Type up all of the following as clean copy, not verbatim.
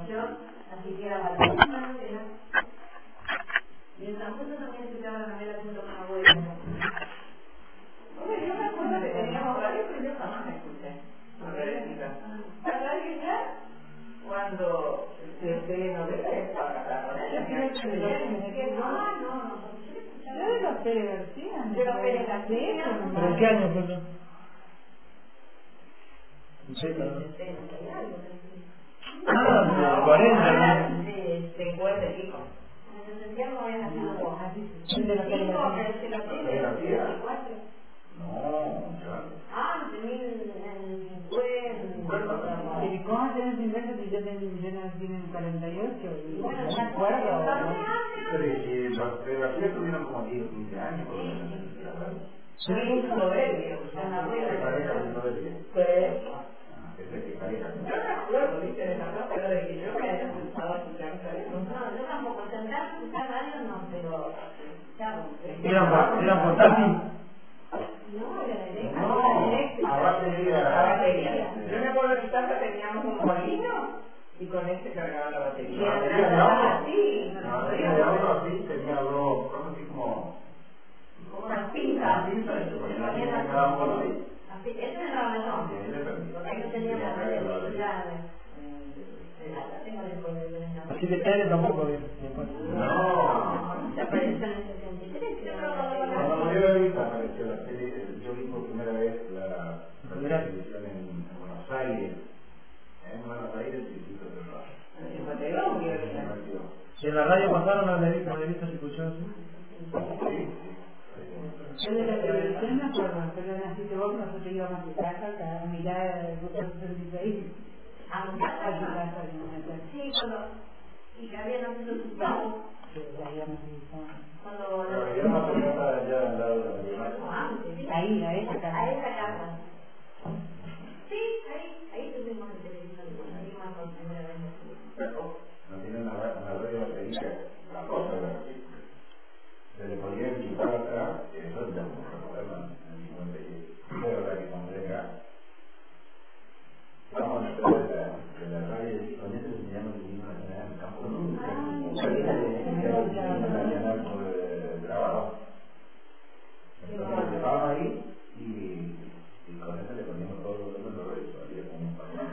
información, así que era bastante pena. Y en San Justo también escuchaba la novela junto con abuela. Bueno, yo me acuerdo que teníamos radio, pero yo jamás me escuché. La radio ya, cuando se telenovela estaba casada con ella. Yo de los Pérez García. De los Pérez García. ¿Pero en qué año fue eso? ¿En serio? Ah, 40. De 50 y pico. En Santiago había nacido vos. De los Pérez García. Pero se lo tiene en 24. No, claro. Ah, en 50. ¿Y cómo tenés 50 si yo nací en el 48? Y Bueno, no me ya acuerdo. Pero si los de García tuvieron como 10 o 15 años, por lo menos. Yo vi un Novelio. ¿Qué pareja de Novelio? ¿Qué pareja? Yo me acuerdo, viste, de la cosa, pero de que yo me haya gustado escuchar No, yo tampoco. Sentar, escuchar radio no, pero... ¿Eran portátiles? No, era de No, a base de la batería. Yo me acuerdo que en casa teníamos un molino y con este cargaba la batería. La batería de auto. Sí, La batería de auto así tenía dos, cosas así como unas pinzas. pinzas y se ponían en cada uno ahí. Así, ese era el no. Y ahí le permitía. Porque ahí no teníamos electricidad. Tengo disponible. Así de tele tampoco vi. No. Se apareció en el 73. Cuando murió la vista apareció la tele, yo vi por primera vez la televisión en Buenos Aires. En Buenos Aires, el Instituto del Radio. En Materópolis. ¿Y en la radio pasaron a la revista se escuchó así? Sí. Yo de la televisión me acuerdo, pero naciste vos, nosotros íbamos a tu casa a mirar el Grupo 66. A mi A tu casa. casa, Sí, cuando... Y que había nacido su padre. Cuando... Pero yo no tenía nada allá al lado de la vida. Antes. Ahí, a esa A casa. esa casa. Sí, ahí tuvimos el televisor. Ahí más por primera vez. No tiene una radio batería, la cosa era así. Se le podía quitar atrás, eso ya no recordarlo en ningún país. De verdad que cuando llega, vamos a hacer de la radio y con eso enseñamos el niño allá en el campo. Por el trabajo. Entonces llevaban ahí y con eso le poníamos todo los dolores y salía como un pañuelo.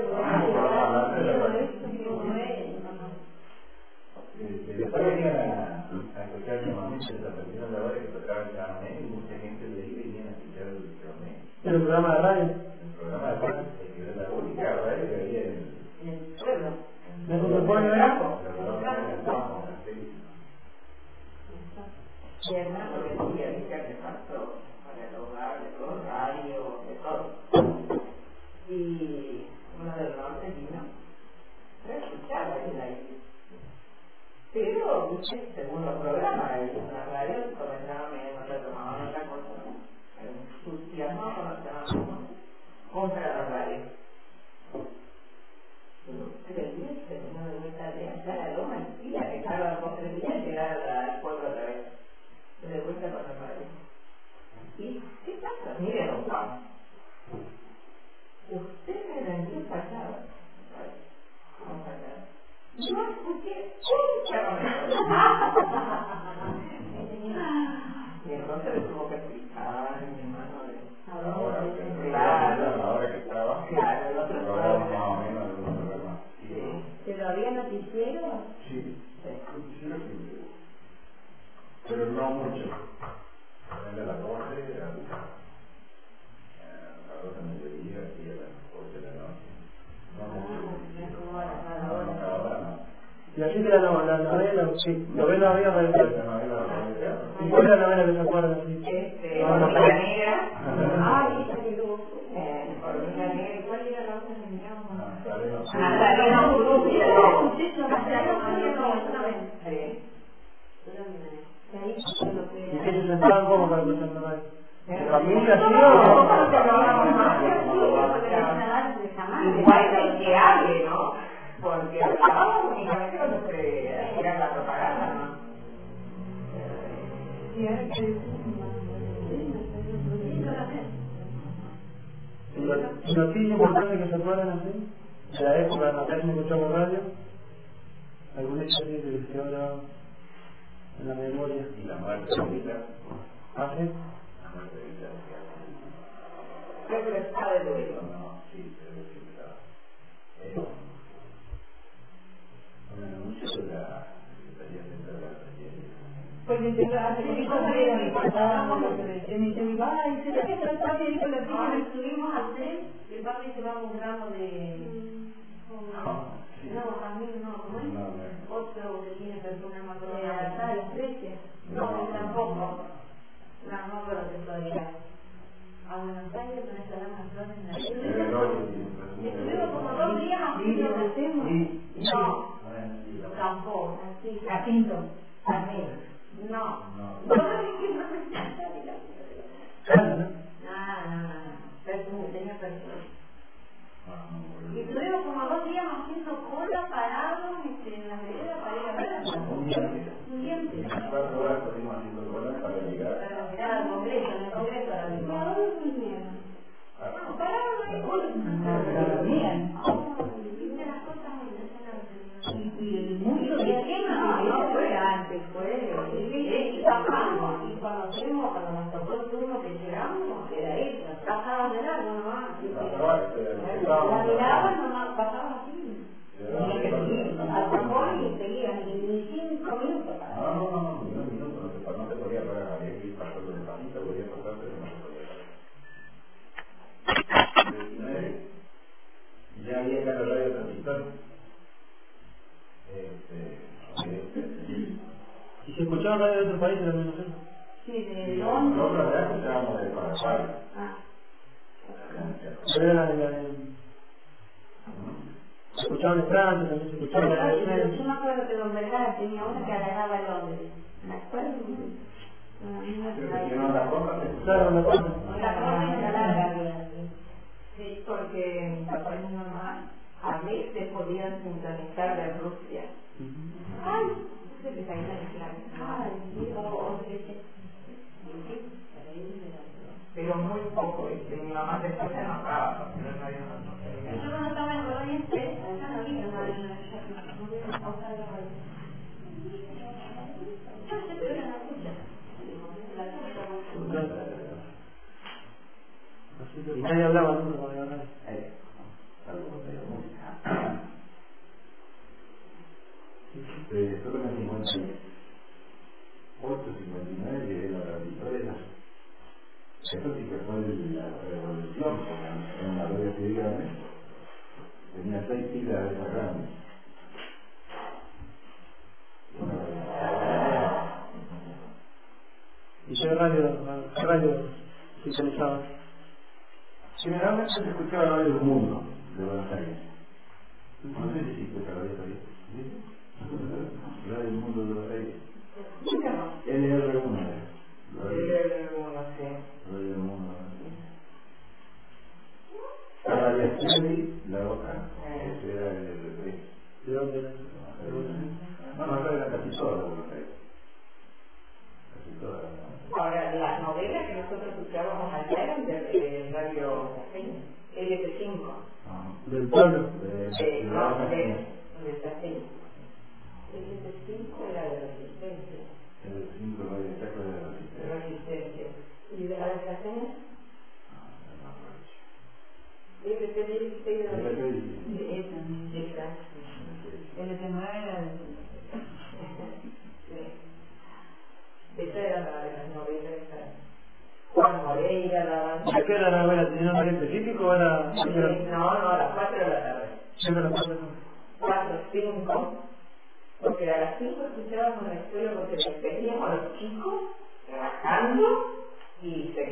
Después venían a escuchar nuevamente esa persona de ahora que tocaba el carnet y mucha gente de ahí venía a escuchar el carnet. ¿El programa de radio? El programa de radio, que era la única radio que había en el pueblo. ¿De dónde pone el campo? Y hermano, porque decía que faltó para el hogar, de todo, radio, de todo. Y uno del norte vino, pero escuchaba él ahí. Pero, viste, según los programas, en la radio comenzaban menos, retomaban otra cosa, ¿no? El entusiasmo contra la radio. Pero 3 días se vino de vuelta de allá a la loma y tira, que estaba por 3 días llegar al pueblo otra vez. De vuelta con la radio. ¿Y qué pasa? Mire, don Juan. Usted me vendió fallado. ¿Cómo fallado? No escuché un caramelo. Y entonces le tuvo que explicar, mi hermano. Ahora que estaba, claro, el otro programa más o menos algunos programas. Sí. ¿Pero había noticiero? Sí, noticiero sí. Pero no mucho. De las 12 a las 12 de mediodía y a las 8 de la noche. No mucho. No, cada hora no. Y así que la novela, sí, novela había para el La teatro. novela familiar. ¿Y cuál es la novela que se acuerda? Sí. Hormiga Negra. Ay, esa que luego... Hormiga Negra. ¿Cuál era la otra que mirábamos? Nazareno Urrubia. ¿Y que se sentaban como para escuchar la radio? ¿De familia, sí o...? Igual que hable, ¿no? Porque hablábamos únicamente cuando se hacía la propaganda, ¿no? ¿Y noticias importantes que se acuerdan así? de la época, acá se me escuchó por radio, algún hecho así que se quedó grabado en la memoria. Y la muerte de Hitler. ¿Ah, sí? La muerte de Hitler. Creo que está de duelo. No, sí, creo que sí está. Un anuncio de la Secretaría Central de la Presidencia. Porque hace poquito salieron y contábamos lo que me dicen, ay, ¿será que el papi dijo la tía? Ahora estuvimos a hacer, el papi se va a un gramo de... No, también no, ¿cómo es? Otro que tiene persona más de las Grecia. No, tampoco. No, no creo que todavía. A Buenos Aires con esta gama flores en la estuvimos como 2 días haciendo. No, tampoco. A Pinto, a mí. No. Claro, ¿no? No. Tenía personas. Y estuvimos como 2 días haciendo cola parados en la vereda para ir a ver. Un diente. 4 horas estuvimos haciendo cola para llegar. Para llegar al Congreso, en el Congreso ahora mismo. ¿Y a dónde estuvieron? Bueno, parados en cola. Bien. Viste las cosas impresionantes. Y el mundo de tema, no fue antes, fue. Bajamos y cuando nos tocó el turno que llegamos, era eso. Pasaban de largo nomás. La miraban nomás, pasaban así. Al cajón y seguían, ni 5 minutos. No, ni un minuto, no se podía parar, había que ir pasando de pasito, podía pasar, pero no se podía parar. Ya había acá la radio transistor. ¿Y se escuchaba radio de otros países también, no sé? Sí, de Nosotros Londres. ya escuchábamos de Paraguay. Pero era se escuchaban en Francia, también se escuchaban en Argentina. Yo me acuerdo que Don Vergara tenía una que agarraba en Londres. ¿Me acuerdo? Que no las cosas Claro, me acuerdo. Sí, porque mi papá y mi mamá a veces podían sintonizar de Rusia. Ay, se les caía en claro. Ay, Dios. Pero muy poco, mi mamá después se enojaba, pero no había Yo cuando estaba en Colonia Express, acá no había radio, no voy a pausar la radio. Yo sé, pero era la escucha. Y nadie hablaba nunca con el radio. Solo en el 58, 59 llegué a la victoria. Eso sí que fue la revolución, porque en la radio civil tenía 6 siglas de esa grande. ¿Y qué radio sintonizaba? Generalmente se escuchaba la radio del mundo de Buenos Aires. No sé si escucha la radio ahí. La radio del mundo de Buenos Aires. LR1. La radio del mundo. La radio la otra. Ese era el 3. ¿De dónde era? No, acá era casi toda la Buenos Aires. Casi toda. Ahora, las novelas que nosotros escuchábamos allá eran de radio LP5. ¿Del pueblo? No, de Sacín. LP5 era de Resistencia. El 5 radio Chaco de la Resistencia. ¿Y de la Sacín? LP16 de la Resistencia. El de Temuera era Esa era la de las novelas esa. Juan Moreira, la... ¿Y qué era la novela? ¿Tenía un horario específico o era...? No, a las 4 de la tarde. Siempre a las 4 de la tarde. 4, 5, porque a las 5 escuchábamos la escuela porque despedíamos a los chicos trabajando y se